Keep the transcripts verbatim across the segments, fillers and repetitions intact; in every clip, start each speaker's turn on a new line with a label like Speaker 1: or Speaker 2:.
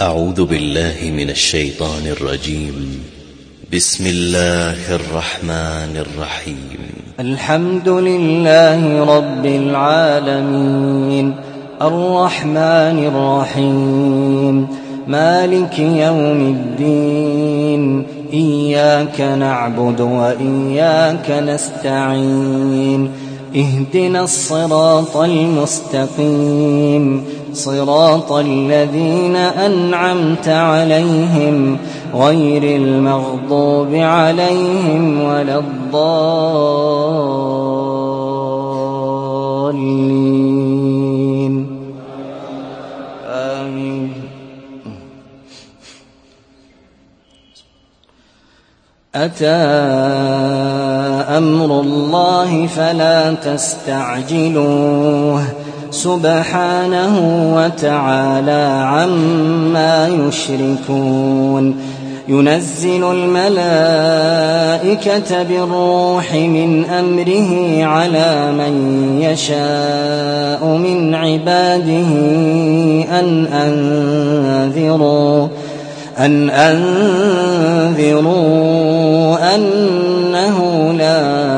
Speaker 1: أعوذ بالله من الشيطان الرجيم. بسم الله الرحمن الرحيم.
Speaker 2: الحمد لله رب العالمين، الرحمن الرحيم، مالك يوم الدين، إياك نعبد وإياك نستعين، اهدنا الصراط المستقيم، صراط الذين أنعمت عليهم غير المغضوب عليهم ولا الضالين. آمين. أتى أمر الله فلا تستعجلوه، سبحانه وتعالى عما يشركون. ينزل الملائكة بالروح من أمره على من يشاء من عباده أن أنذروا أن أنذروا أنه لا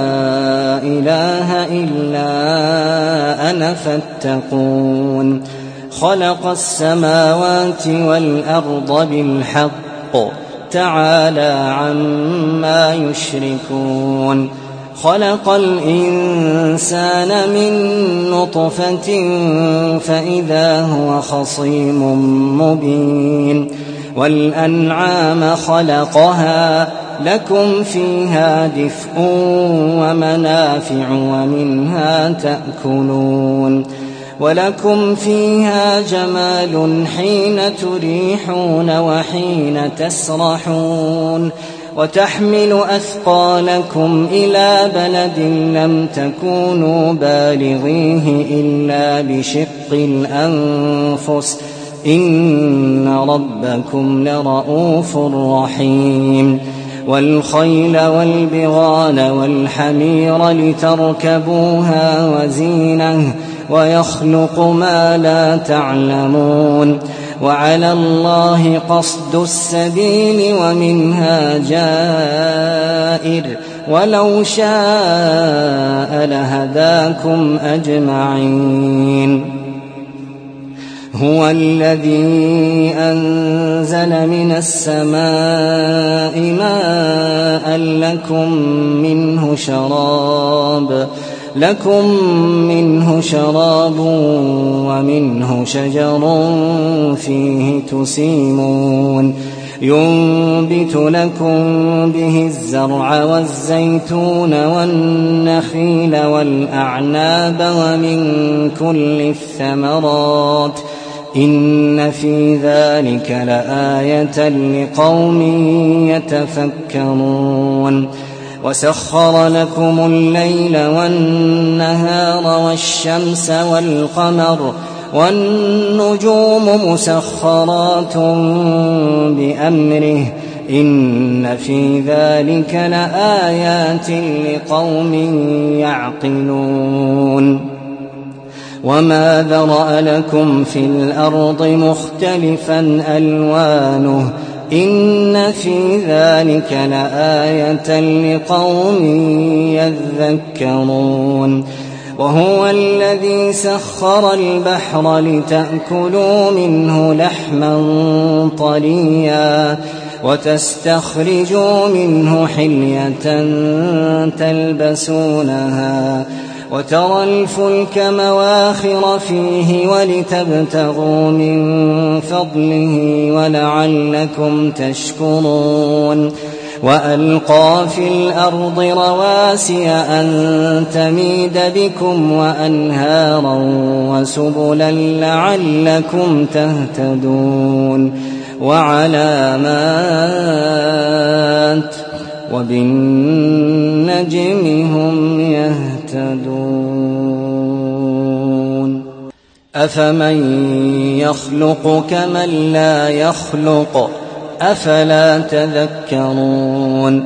Speaker 2: إله إلا أنا فاتقون. خلق السماوات والأرض بالحق، تعالى عما يشركون. خلق الإنسان من نطفة فإذا هو خصيم مبين. والأنعام خلقها لكم فيها دفء ومنافع ومنها تأكلون، ولكم فيها جمال حين تريحون وحين تسرحون. وتحمل أثقالكم إلى بلد لم تكونوا بالغيه إلا بشق الأنفس، إن ربكم لرؤوف رحيم. والخيل والبغال والحمير لتركبوها وزينة، ويخلق ما لا تعلمون. وعلى الله قصد السبيل ومنها جائر، ولو شاء لهداكم أجمعين. هو الذي أنزل من السماء ماء لكم منه شراب لكم منه شراب ومنه شجر فيه تسيمون. ينبت لكم به الزرع والزيتون والنخيل والأعناب ومن كل الثمرات، إن في ذلك لآية لقوم يتفكرون. وسخر لكم الليل والنهار والشمس والقمر والنجوم مسخرات بأمره، إن في ذلك لآيات لقوم يعقلون. وما ذرأ لكم في الأرض مختلفا ألوانه، إن في ذلك لآية لقوم يذكرون. وهو الذي سخر البحر لتأكلوا منه لحما طريا، وتستخرجوا منه حلية تلبسونها، وترى الفلك مواخر فيه ولتبتغوا من فضله ولعلكم تشكرون. وألقى في الأرض رواسي أن تميد بكم وأنهارا وسبلا لعلكم تهتدون. وعلامات، وبالنجم هم يهتدون. أفمن يخلق كمن لا يخلق، أفلا تذكرون.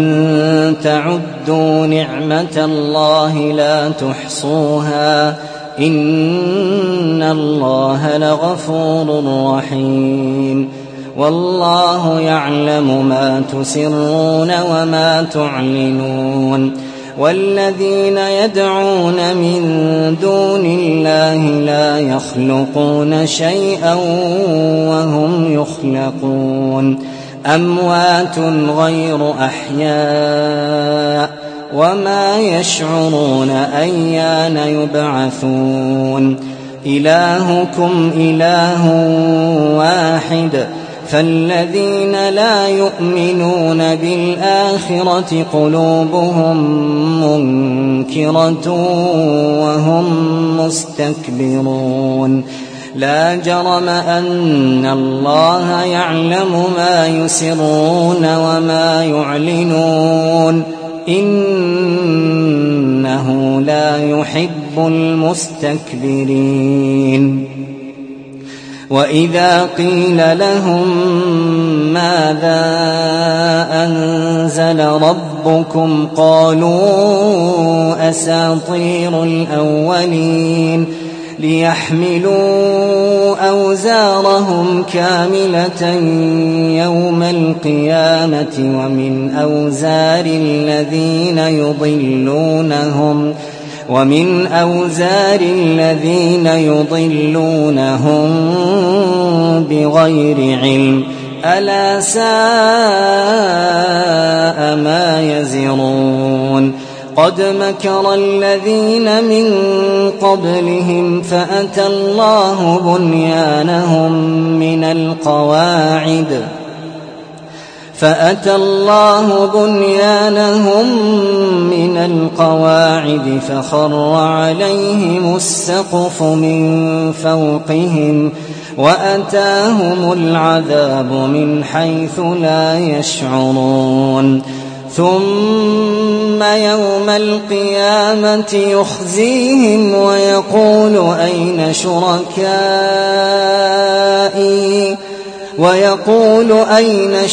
Speaker 2: وإن تعدوا نعمة الله لا تحصوها، إن الله لغفور رحيم والله يعلم ما تسرون وما تعلنون والذين يدعون من دون الله لا يخلقون شيئا وهم يخلقون أموات غير أحياء وما يشعرون أيان يبعثون إلهكم إله واحد فالذين لا يؤمنون بالآخرة قلوبهم منكرة وهم مستكبرون لا جرم أن الله يعلم ما يسرون وما يعلنون إنه لا يحب المستكبرين وإذا قيل لهم ماذا أنزل ربكم قالوا أساطير الأولين ليحملوا أوزارهم كاملة يوم القيامة ومن أوزار الذين يضلونهم ومن أوزار الذين يضلونهم بغير علم ألا ساء ما يزرون قد مكر الذين من قبلهم فأتى الله بنيانهم من القواعد فأتى الله بنيانهم من القواعد فخر عليهم السقف من فوقهم وأتاهم العذاب من حيث لا يشعرون ثم يوم القيامة يخزيهم ويقول أين شركائي ويقول أين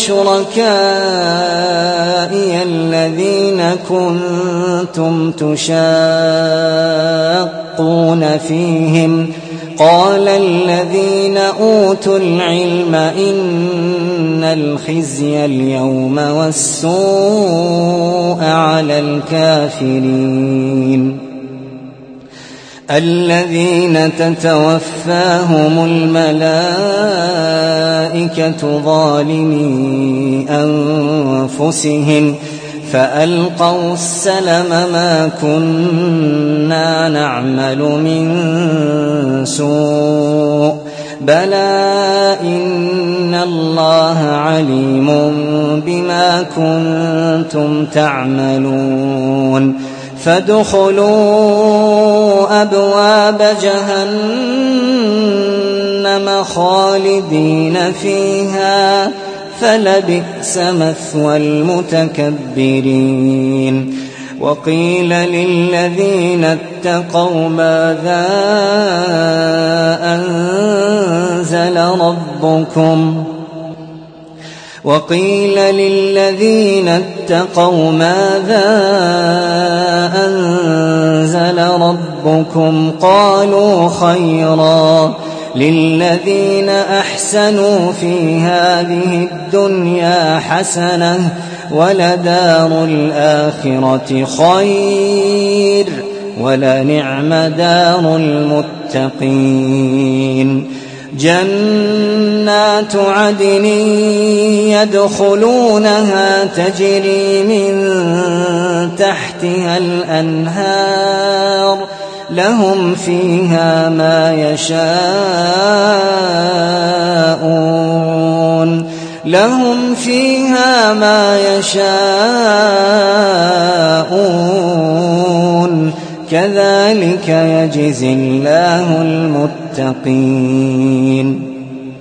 Speaker 2: شركائي الذين كنتم تشاقون فيهم قال الذين أوتوا العلم إن الخزي اليوم والسوء على الكافرين الذين تتوفاهم الملائكة ظالمي أنفسهم فألقوا السلم ما كنا نعمل من سوء بلى إن الله عليم بما كنتم تعملون فادخلوا أبواب جهنم خالدين فيها فلبئس مثوى المتكبرين وقيل للذين اتقوا ماذا أنزل ربكم وقيل للذين اتقوا ماذا أنزل ربكم قالوا خيرا للذين أحسنوا في هذه الدنيا حسنة ولدار الآخرة خير ولنعم دار المتقين جنات عدن يدخلونها تجري من تحتها الأنهار لهم فيها ما يشاءون لهم فيها ما يشاءون كذلك يجزي الله المتقين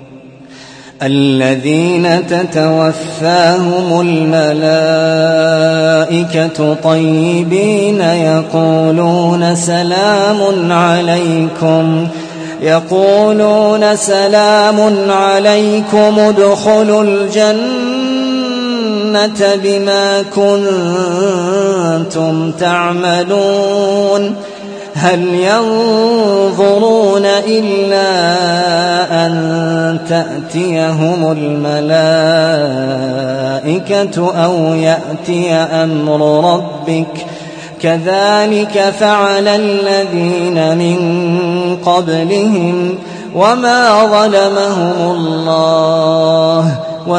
Speaker 2: الذين تتوفاهم الملائكة طيبين يقولون سلام عليكم يقولون سلام عليكم ادخلوا الجنة بما كنتم تعملون هل ينظرون إلا أن تأتيهم الملائكة أو يأتي أمر ربك كذلك فعل الذين من قبلهم وما ظلمهم الله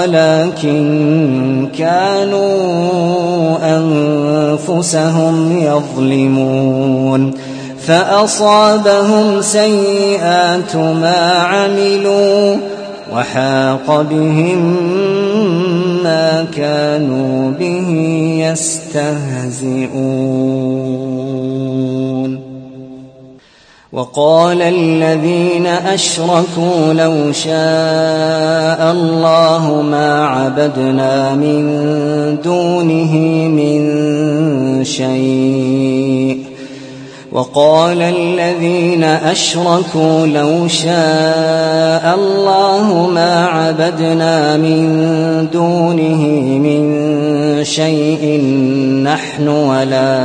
Speaker 2: ولكن كانوا أنفسهم يظلمون فأصابهم سيئات ما عملوا وحاق بهم ما كانوا به يستهزئون وقال الذين أشركوا لو شاء الله ما عبدنا من دونه من شيء وقال الذين أشركوا لو شاء الله ما عبدنا من دونه من شيء نحن ولا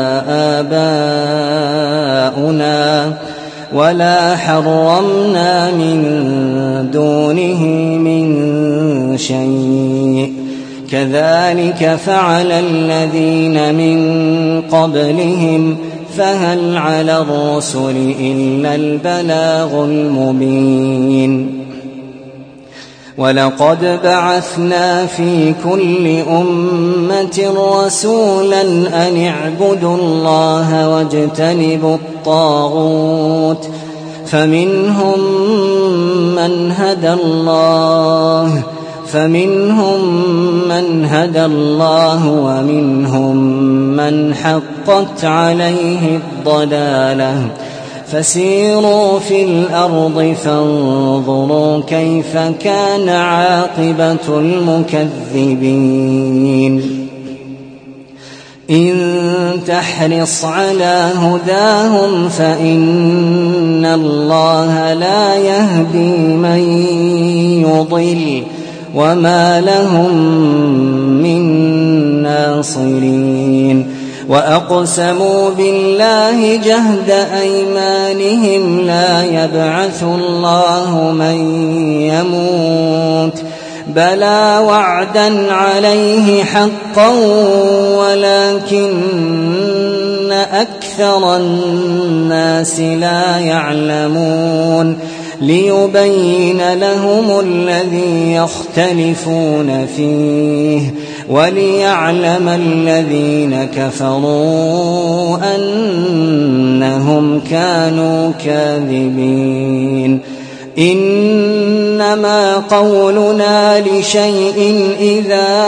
Speaker 2: آباؤنا ولا حرمنا من دونه من شيء كذلك فعل الذين من قبلهم فهل على الرسل إلا البلاغ المبين ولقد بعثنا في كل أمة رسولا أن اعبدوا الله واجتنبوا الطاغوت فمنهم من هدى الله فمنهم من هدى الله ومنهم من حقت عليه الضلالة فسيروا في الأرض فانظروا كيف كان عاقبة المكذبين إن تحرص على هداهم فإن الله لا يهدي من يضل وما لهم من ناصرين وأقسموا بالله جهد أيمانهم لا يبعث الله من يموت بلى وعدا عليه حقا ولكن أكثر الناس لا يعلمون ليبين لهم الذي يختلفون فيه وليعلم الذين كفروا أنهم كانوا كاذبين إنما قولنا لشيء إذا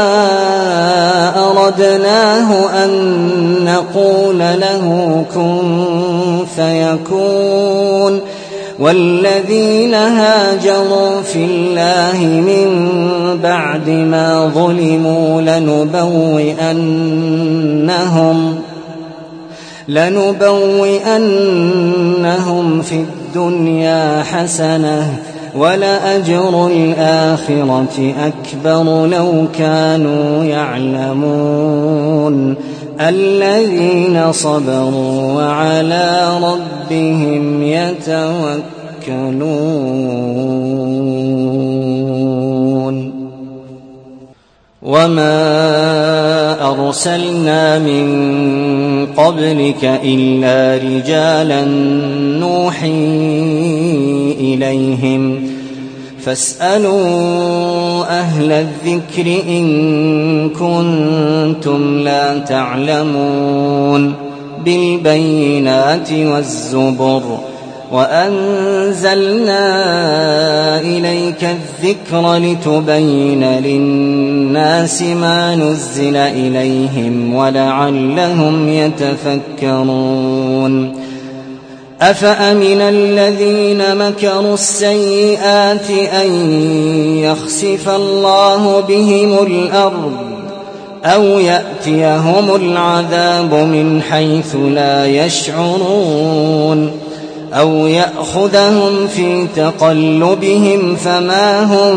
Speaker 2: أردناه أن نقول له كن فيكون والذين هاجروا في الله من بعد ما ظلموا لنبوئنهم لنبوئنهم في الدنيا حسنة ولأجر الآخرة أكبر لو كانوا يعلمون الذين صبروا وعلى ربهم يتوكلون وما أرسلنا من قبلك إلا رجالا نوحي إليهم فاسألوا أهل الذكر إن كنتم لا تعلمون بالبينات والزبر وأنزلنا إليك الذكر لتبين للناس ما نزل إليهم ولعلهم يتفكرون أفأمن الذين مكروا السيئات أن يخسف الله بهم الأرض أو يأتيهم العذاب من حيث لا يشعرون أو يأخذهم في تقلبهم فما هم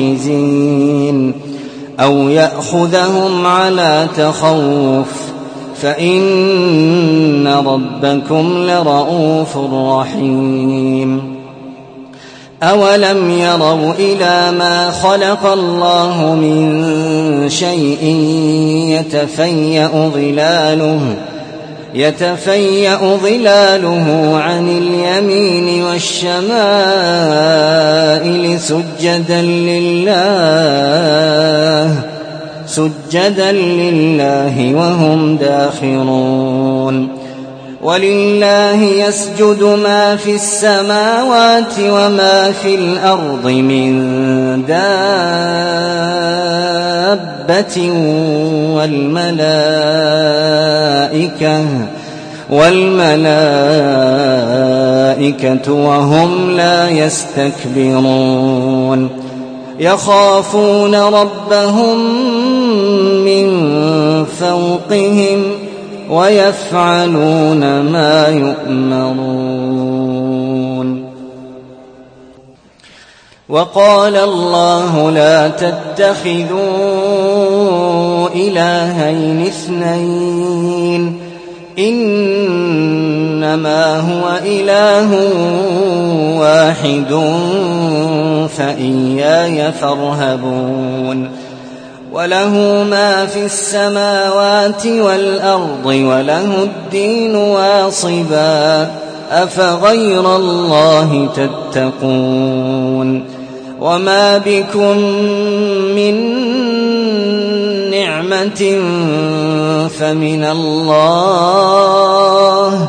Speaker 2: بمعجزين أو يأخذهم على تخوف فإن ربكم لرءوف رحيم أولم يروا إلى ما خلق الله من شيء يتفيأ ظلاله يتفيأ ظلاله عن اليمين والشمائل سجدا لله سجدا لله وهم داخرون ولله يسجد ما في السماوات وما في الأرض من دابة والملائكة والملائكة وهم لا يستكبرون يخافون ربهم من فوقهم ويفعلون ما يؤمرون وقال الله لا تتخذوا إلهين اثنين إنما هو إله واحد فإياي فارهبون وله ما في السماوات والأرض وله الدين واصبا أفغير الله تتقون وما بكم من نعمة فمن الله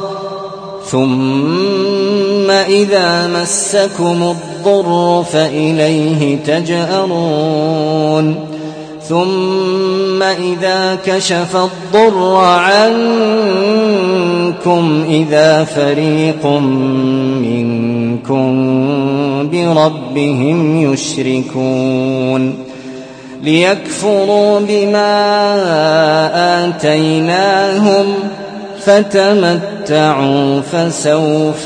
Speaker 2: ثم إذا مسكم الضر فإليه تجأرون ثم إذا كشف الضر عنكم إذا فريق منكم بربهم يشركون ليكفروا بما آتيناهم فتمتعوا فسوف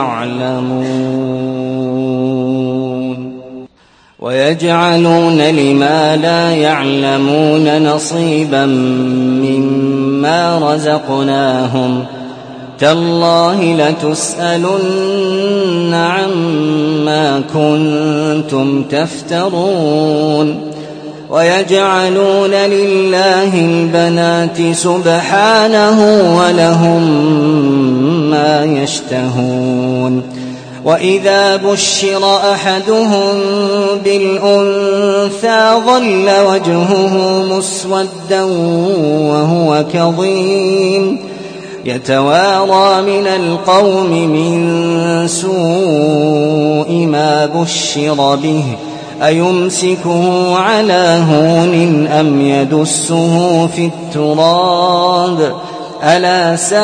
Speaker 2: تعلمون ويجعلون لما لا يعلمون نصيبا مما رزقناهم تالله لتسألن عما كنتم تفترون ويجعلون لله البنات سبحانه ولهم ما يشتهون وإذا بشر أحدهم بالأنثى ظل وجهه مسودا وهو كظيم يتوارى من القوم من سوء ما بشر به أيمسكه على هون أم يدسه في التراب ألا ساء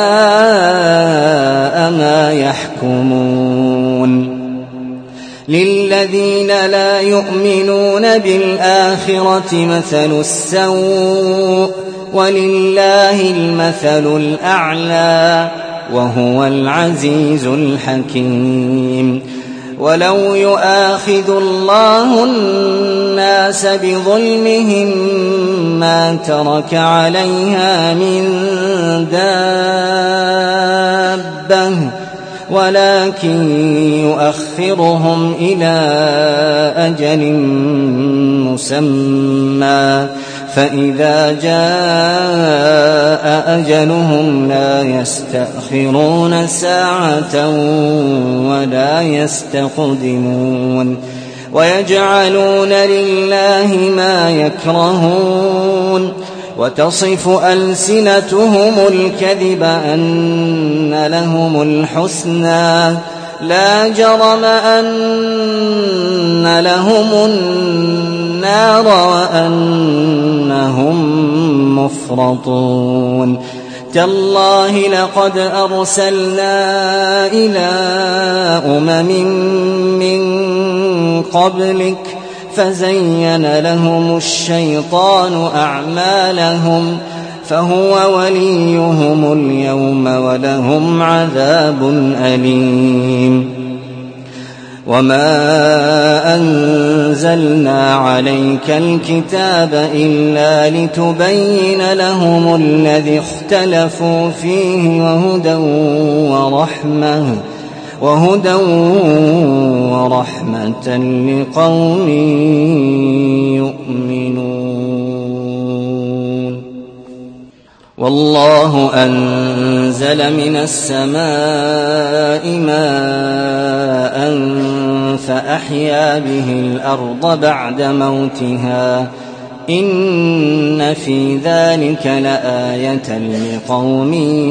Speaker 2: ما يحكمون للذين لا يؤمنون بالآخرة مثل السوء ولله المثل الأعلى وهو العزيز الحكيم ولو يؤاخذ الله الناس بظلمهم ما ترك عليها من دابة ولكن يؤخرهم إلى أجل مسمى فإذا جاء أجلهم لا يستأخرون ساعة ولا يستقدمون ويجعلون لله ما يكرهون وتصف ألسنتهم الكذب أن لهم الحسنى لا جرم أن لهم النار وأنهم مفرطون تالله لقد أرسلنا إلى أمم من قبلك فزين لهم الشيطان أعمالهم فهو وليهم اليوم ولهم عذاب أليم وما أنزل أنزلنا عليك الكتاب إلا لتبين لهم الذي اختلفوا فيه وهدى ورحمة وهدى ورحمة لقوم يؤمنون. والله أنزل من السماء ماء فأحيا به الأرض بعد موتها إن في ذلك لآية لقوم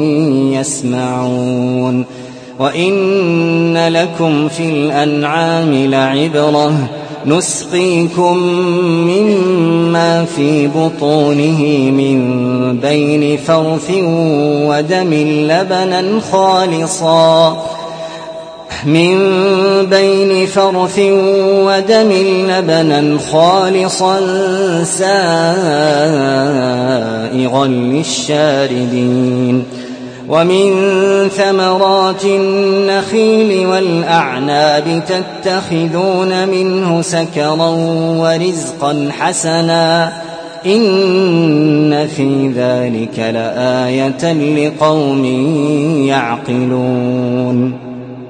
Speaker 2: يسمعون. وإن لكم في الأنعام لعبرة نسقيكم مما في بطونه من بين فرث ودم لبنا خالصا من بين فرث ودم لبنا خالصا سائغا للشاربين. ومن ثمرات النخيل والأعناب تتخذون منه سكرا ورزقا حسنا إن في ذلك لآية لقوم يعقلون.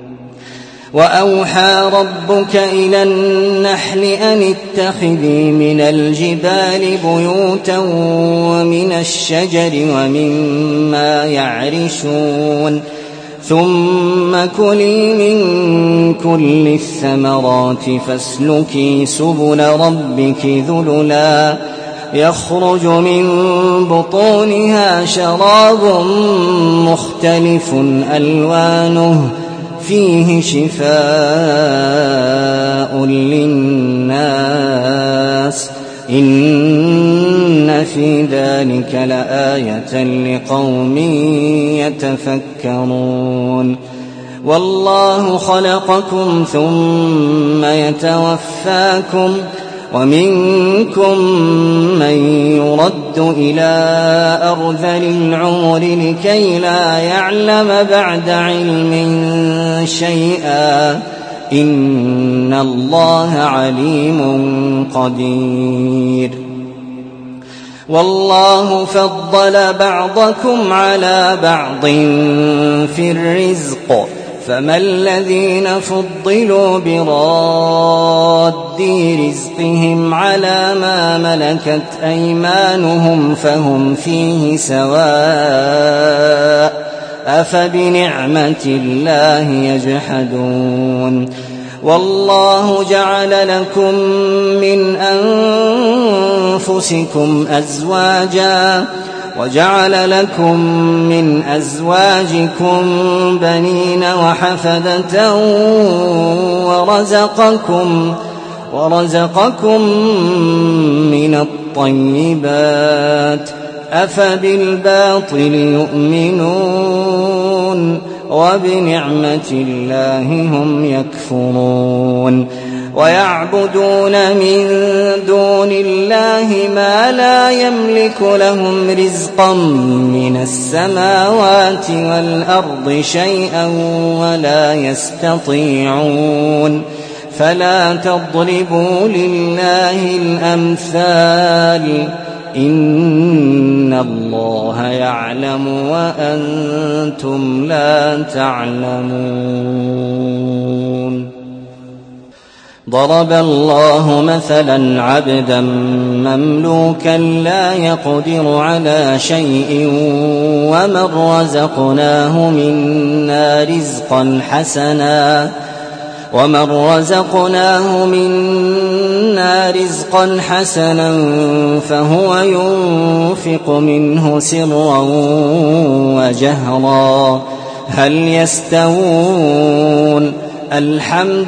Speaker 2: وأوحى ربك إلى النحل أن اتخذي من الجبال بيوتا ومن الشجر ومما يعرشون ثم كلي من كل الثمرات فاسلكي سبل ربك ذللا يخرج من بطونها شراب مختلف ألوانه فيه شفاء للناس إن في ذلك لآية لقوم يتفكرون. والله خلقكم ثم يتوفاكم ومنكم من يرد إلى أرذل العمر لكي لا يعلم بعد علم شيئا إن الله عليم قدير. والله فضل بعضكم على بعض في الرزق فما الذين فضلوا براد رزقهم على ما ملكت أيمانهم فهم فيه سواء أفبنعمة الله يجحدون. والله جعل لكم من أنفسكم أزواجا وجعل لكم من أزواجكم بنين وحفدة ورزقكم ورزقكم من الطيبات أفبالباطل يؤمنون وبنعمة الله هم يكفرون. ويعبدون من دون الله ما لا يملك لهم رزقا من السماوات والأرض شيئا ولا يستطيعون فلا تضربوا لله الأمثال إن الله يعلم وأنتم لا تعلمون. ضرب الله مثلا عبدا مملوكا لا يقدر على شيء ومن رزقناه منا رزقا حسنا ومن رزقناه منا رزقا حسنا فهو ينفق منه سرا وجهرا هل يستوون الحمد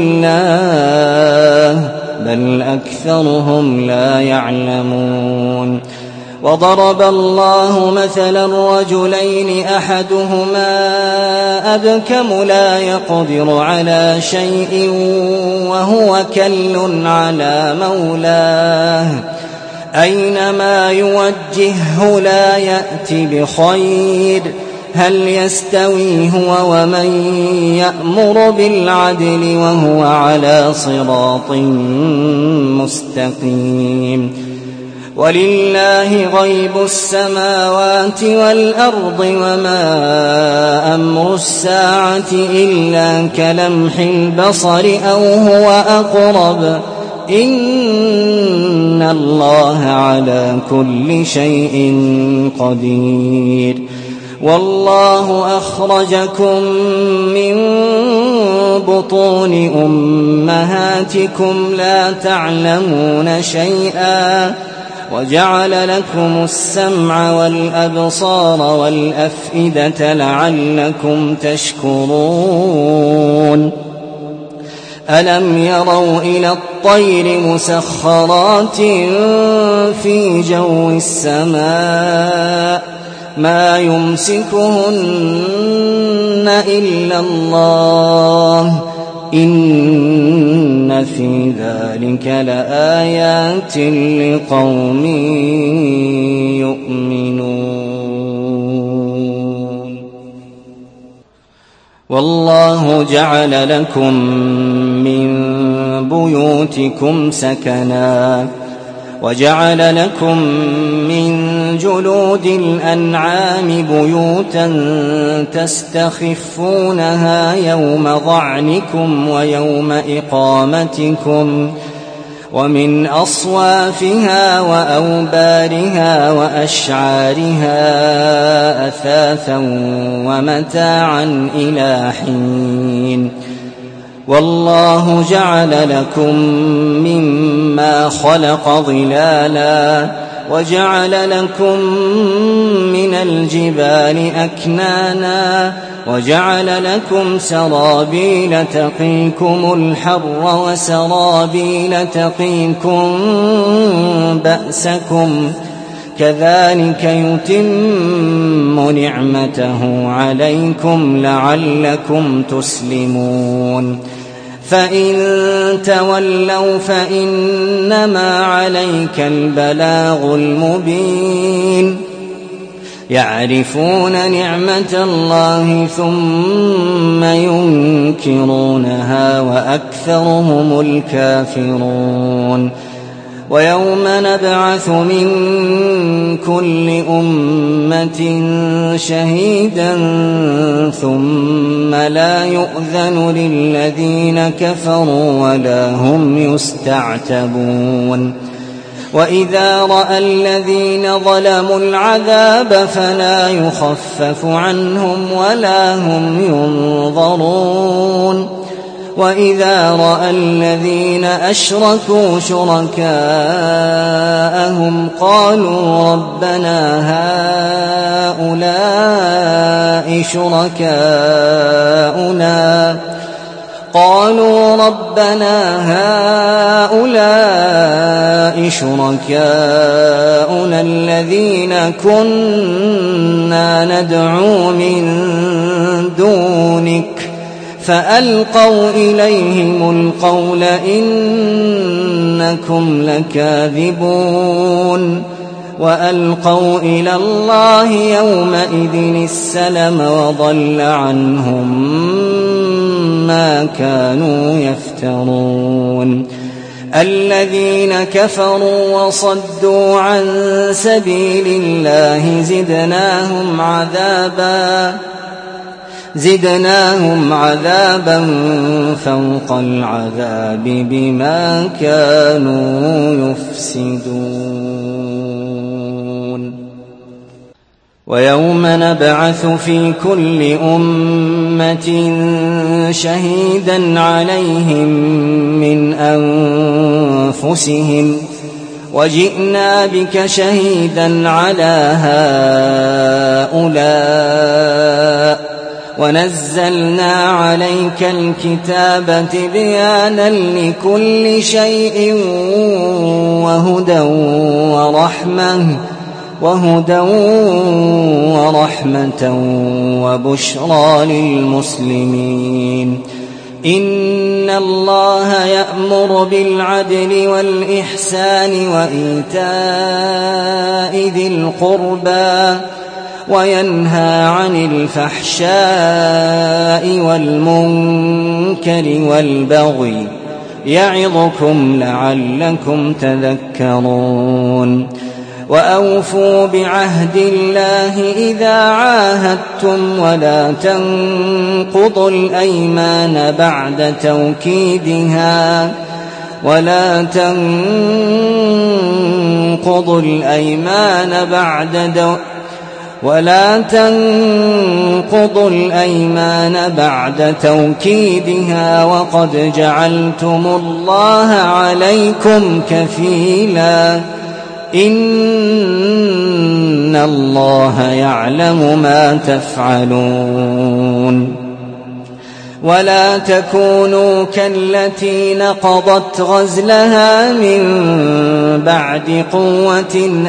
Speaker 2: لله بل أكثرهم لا يعلمون. وضرب الله مثلا رجلين أحدهما أبكم لا يقدر على شيء وهو كل على مولاه أينما يوجهه لا يأتي بخير هل يستوي هو ومن يأمر بالعدل وهو على صراط مستقيم ولله غيب السماوات والأرض وما أمر الساعة إلا كلمح البصر أو هو أقرب إن الله على كل شيء قدير والله أخرجكم من بطون أمهاتكم لا تعلمون شيئا وجعل لكم السمع والأبصار والأفئدة لعلكم تشكرون ألم يروا إلى الطير مسخرات في جو السماء ما يمسكهن إلا الله إن في ذلك لآيات لقوم يؤمنون والله جعل لكم من بيوتكم سكنا وجعل لكم من جلود الأنعام بيوتا تستخفونها يوم ظعنكم ويوم إقامتكم ومن أصوافها وأوبارها وأشعارها أثاثا ومتاعا إلى حين والله جعل لكم مما خلق ظلالا وجعل لكم من الجبال أكنانا وجعل لكم سرابيل تقيكم الحر وسرابيل تقيكم بأسكم كذلك يتم نعمته عليكم لعلكم تسلمون فإن تولوا فإنما عليك البلاغ المبين يعرفون نعمة الله ثم ينكرونها وأكثرهم الكافرون ويوم نبعث من كل أمة شهيدا ثم لا يؤذن للذين كفروا ولا هم يستعتبون وإذا رأى الذين ظلموا العذاب فلا يخفف عنهم ولا هم ينظرون وإذا رأى الذين أشركوا شركاءهم قالوا ربنا هؤلاء شركاؤنا قالوا ربنا هؤلاء شركاؤنا الذين كنا ندعو من دونك فألقوا إليهم القول إنكم لكاذبون وألقوا إلى الله يومئذ السلم وضل عنهم ما كانوا يفترون الذين كفروا وصدوا عن سبيل الله زدناهم عذابا زدناهم عذابا فوق العذاب بما كانوا يفسدون ويوم نبعث في كل أمة شهيدا عليهم من أنفسهم وجئنا بك شهيدا على هؤلاء ونزلنا عليك الكتاب تبيانا لكل شيء وهدى ورحمة وهدى ورحمة وبشرى للمسلمين إن الله يأمر بالعدل والإحسان وإيتاء ذي القربى وينهى عن الفحشاء والمنكر والبغي يعظكم لعلكم تذكرون وأوفوا بعهد الله إذا عاهدتم ولا تنقضوا الأيمان بعد توكيدها ولا تنقضوا الأيمان بعد دو ولا تنقضوا الأيمان بعد توكيدها وقد جعلتم الله عليكم كفيلا إن الله يعلم ما تفعلون ولا تكونوا كالتي نقضت غزلها من بعد قوة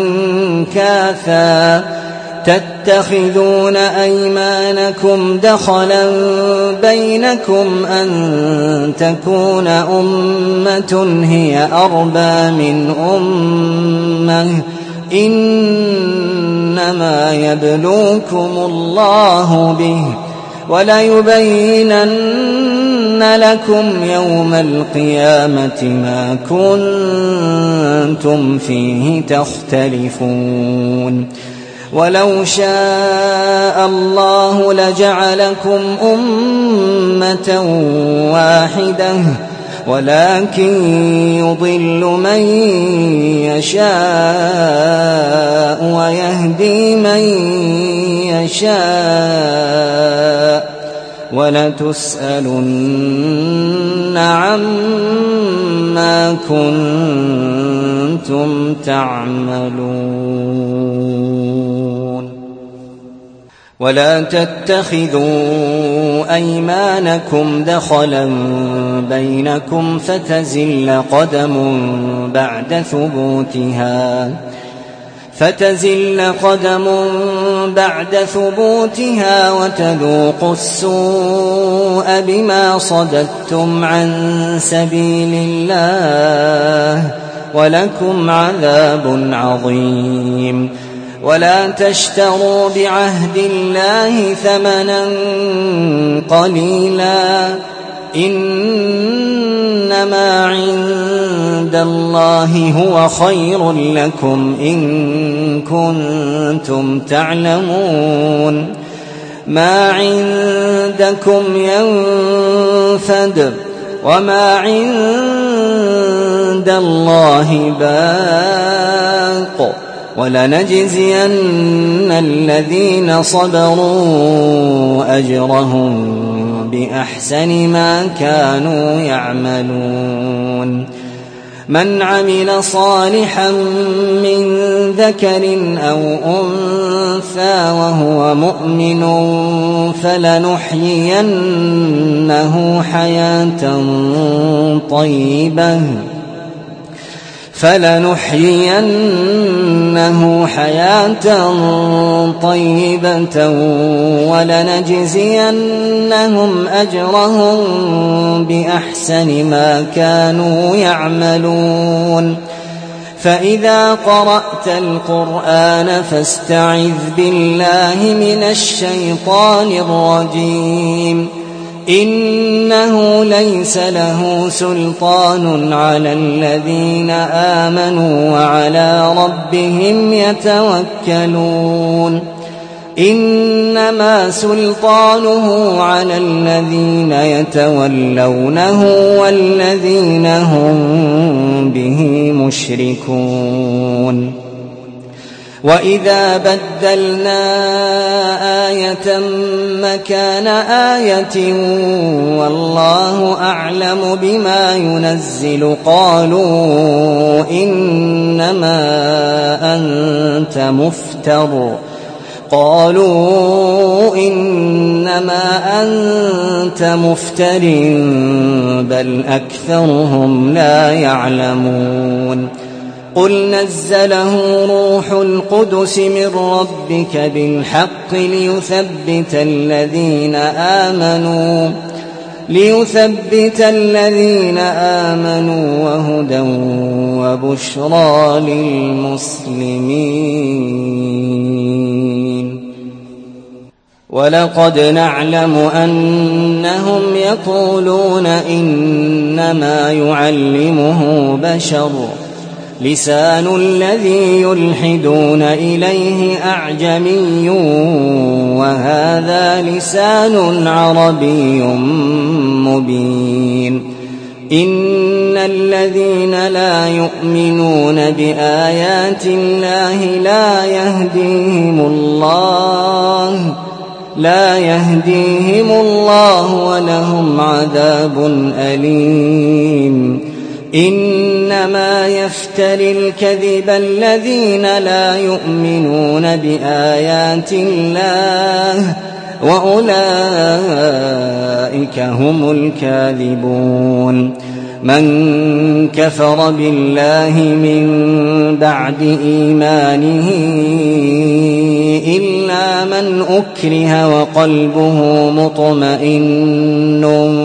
Speaker 2: أنكاثا تتخذون أيمانكم دخلا بينكم أن تكون أمة هي أربى من أمة إنما يبلوكم الله به وليبينن لكم يوم القيامة ما كنتم فيه تختلفون ولو شاء الله لجعلكم أمة واحدة ولكن يضل من يشاء ويهدي من يشاء ولتسألن عما كنتم تعملون ولا تتخذوا أيمانكم دخلا بينكم فتزل قدم بعد ثبوتها فتزل قدم بعد ثبوتها وتذوقوا السوء بما صددتم عن سبيل الله ولكم عذاب عظيم ولا تشتروا بعهد الله ثمنا قليلا إنما عند الله هو خير لكم إن كنتم تعلمون ما عندكم ينفد وما عند الله باق ولنجزين الذين صبروا أجرهم بأحسن ما كانوا يعملون من عمل صالحا من ذكر أو أنثى وهو مؤمن فلنحيينه حياة طيبة فلنحيينه حياة طيبة ولنجزينهم أجرهم بأحسن ما كانوا يعملون فإذا قرأت القرآن فاستعذ بالله من الشيطان الرجيم إنه ليس له سلطان على الذين آمنوا وعلى ربهم يتوكلون إنما سلطانه على الذين يتولونه والذين هم به مشركون وإذا بدلنا آية مكان آية والله أعلم بما ينزل قالوا إنما أنت مفتر قالوا إنما أنت مفتر بل أكثرهم لا يعلمون قل نزله روح القدس من ربك بالحق ليثبت الذين آمنوا ليثبت الذين آمنوا وهدى وبشرى للمسلمين ولقد نعلم أنهم يقولون إنما يعلمه بشر لسان الذي يلحدون إليه أعجمي وهذا لسان عربي مبين إن الذين لا يؤمنون بآيات الله لا يهديهم الله لا يهديهم الله ولهم عذاب أليم إنما يفتري الكذب الذين لا يؤمنون بآيات الله وأولئك هم الكاذبون من كفر بالله من بعد إيمانه إلا من أكره وقلبه مطمئن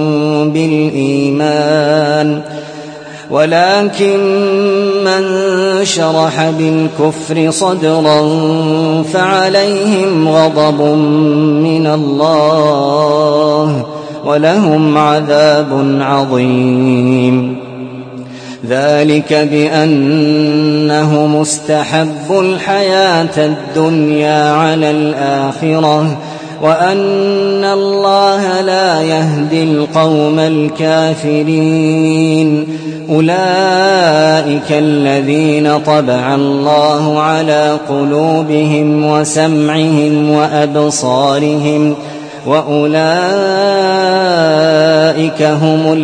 Speaker 2: بالإيمان ولكن من شرح بالكفر صدرا فعليهم غضب من الله ولهم عذاب عظيم ذلك بأنه مستحب الحياة الدنيا على الآخرة وأن الله لا يهدي القوم الكافرين أولئك الذين طبع الله على قلوبهم وسمعهم وأبصارهم وأولئك هم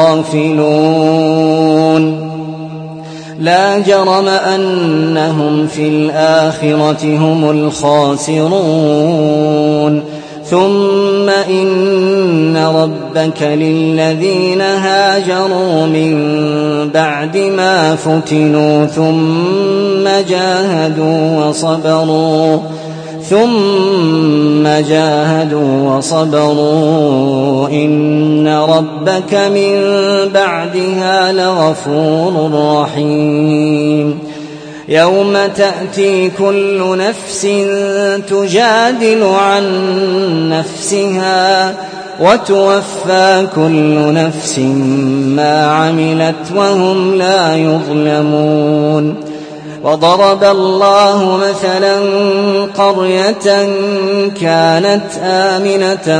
Speaker 2: الغافلون لا جرم أنهم في الآخرة هم الخاسرون ثم إن ربك للذين هاجروا من بعد ما فتنوا ثم جاهدوا وصبروا ثم جاهدوا وصبروا إن ربك من بعدها لغفور رحيم يوم تأتي كل نفس تجادل عن نفسها وتوفى كل نفس ما عملت وهم لا يظلمون وضرب الله مثلا قرية كانت آمنة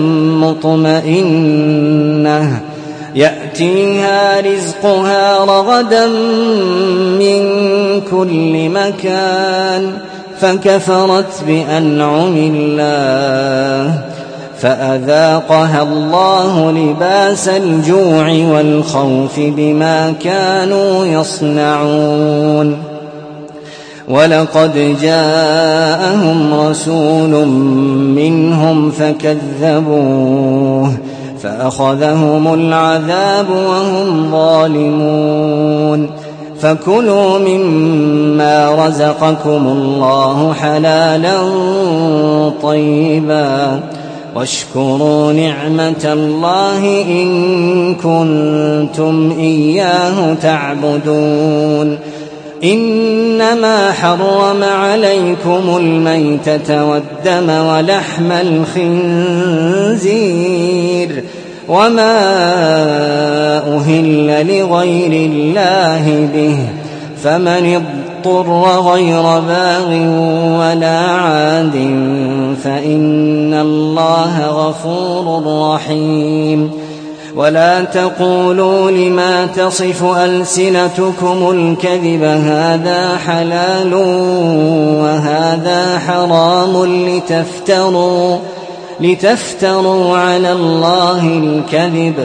Speaker 2: مطمئنة يأتيها رزقها رغدا من كل مكان فكفرت بأنعم الله فأذاقها الله لباس الجوع والخوف بما كانوا يصنعون ولقد جاءهم رسول منهم فكذبوه فأخذهم العذاب وهم ظالمون فكلوا مما رزقكم الله حلالا طيبا واشكروا نعمة الله إن كنتم إياه تعبدون إنما حرم عليكم الميتة والدم ولحم الخنزير وما أهل لغير الله به فمن اضطر غير باغ ولا عاد فإن الله غفور رحيم ولا تقولوا لما تصف ألسنتكم الكذب هذا حلال وهذا حرام لتفتروا لتفتروا على الله الكذب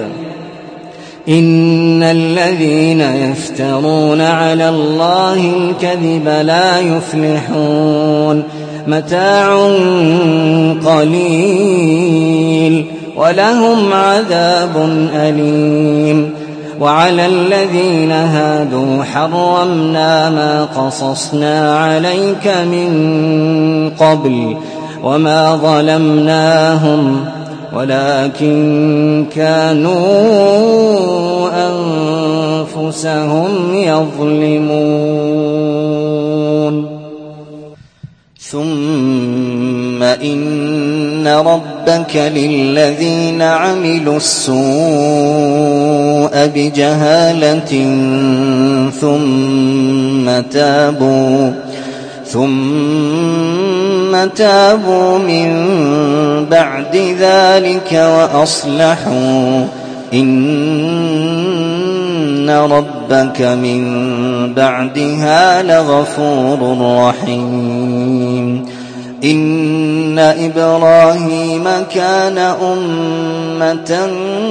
Speaker 2: إن الذين يفترون على الله الكذب لا يفلحون متاع قليل ولهم عذاب أليم وعلى الذين هادوا حرمنا ما قصصنا عليك من قبل وما ظلمناهم ولكن كانوا أنفسهم يظلمون ثم إن ربك للذين عملوا السوء بجهالة ثم تابوا ثم تابوا من بعد ذلك وأصلحوا إن ربك من بعدها لغفور رحيم. إن إبراهيم كان أمة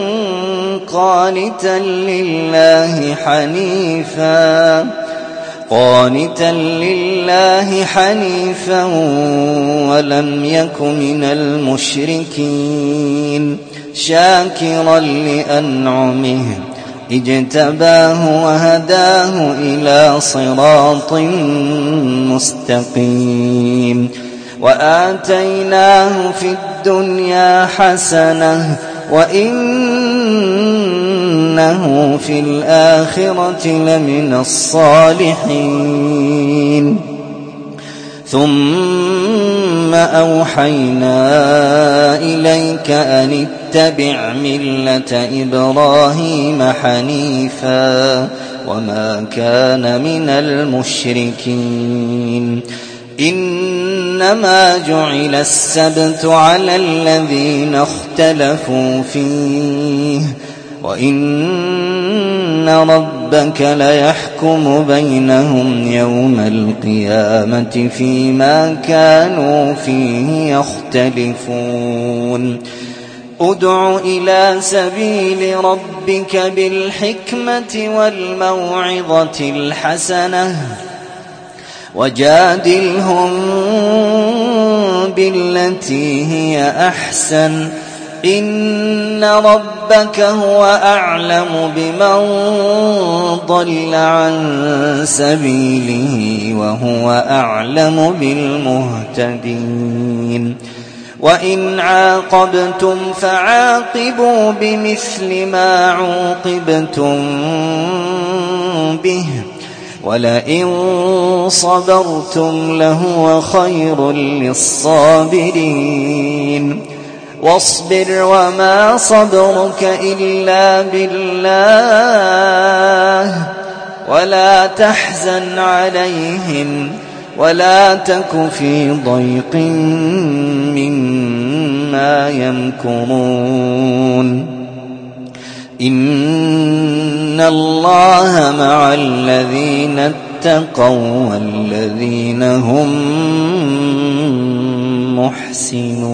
Speaker 2: قانتا لله حنيفا قانتا لله حنيفا ولم يك من المشركين شاكرا لأنعمه اجتباه وهداه إلى صراط مستقيم. وآتيناه في الدنيا حسنة وإنه في الآخرة لمن الصالحين. ثم أوحينا إليك أن اتبع ملة إبراهيم حنيفا وما كان من المشركين. إنما جعل السبت على الذين اختلفوا فيه وإن ربك ليحكم بينهم يوم القيامة فيما كانوا فيه يختلفون. ادع إلى سبيل ربك بالحكمة والموعظة الحسنة وجادلهم بالتي هي أحسن إن ربك هو أعلم بمن ضل عن سبيله وهو أعلم بالمهتدين. وإن عاقبتم فعاقبوا بمثل ما عوقبتم به ولئن صبرتم لهو خير للصابرين. واصبر وما صبرك إلا بالله ولا تحزن عليهم ولا تك في ضيق مما يمكرون. إن الله مع الذين اتقوا والذين هم محسنون.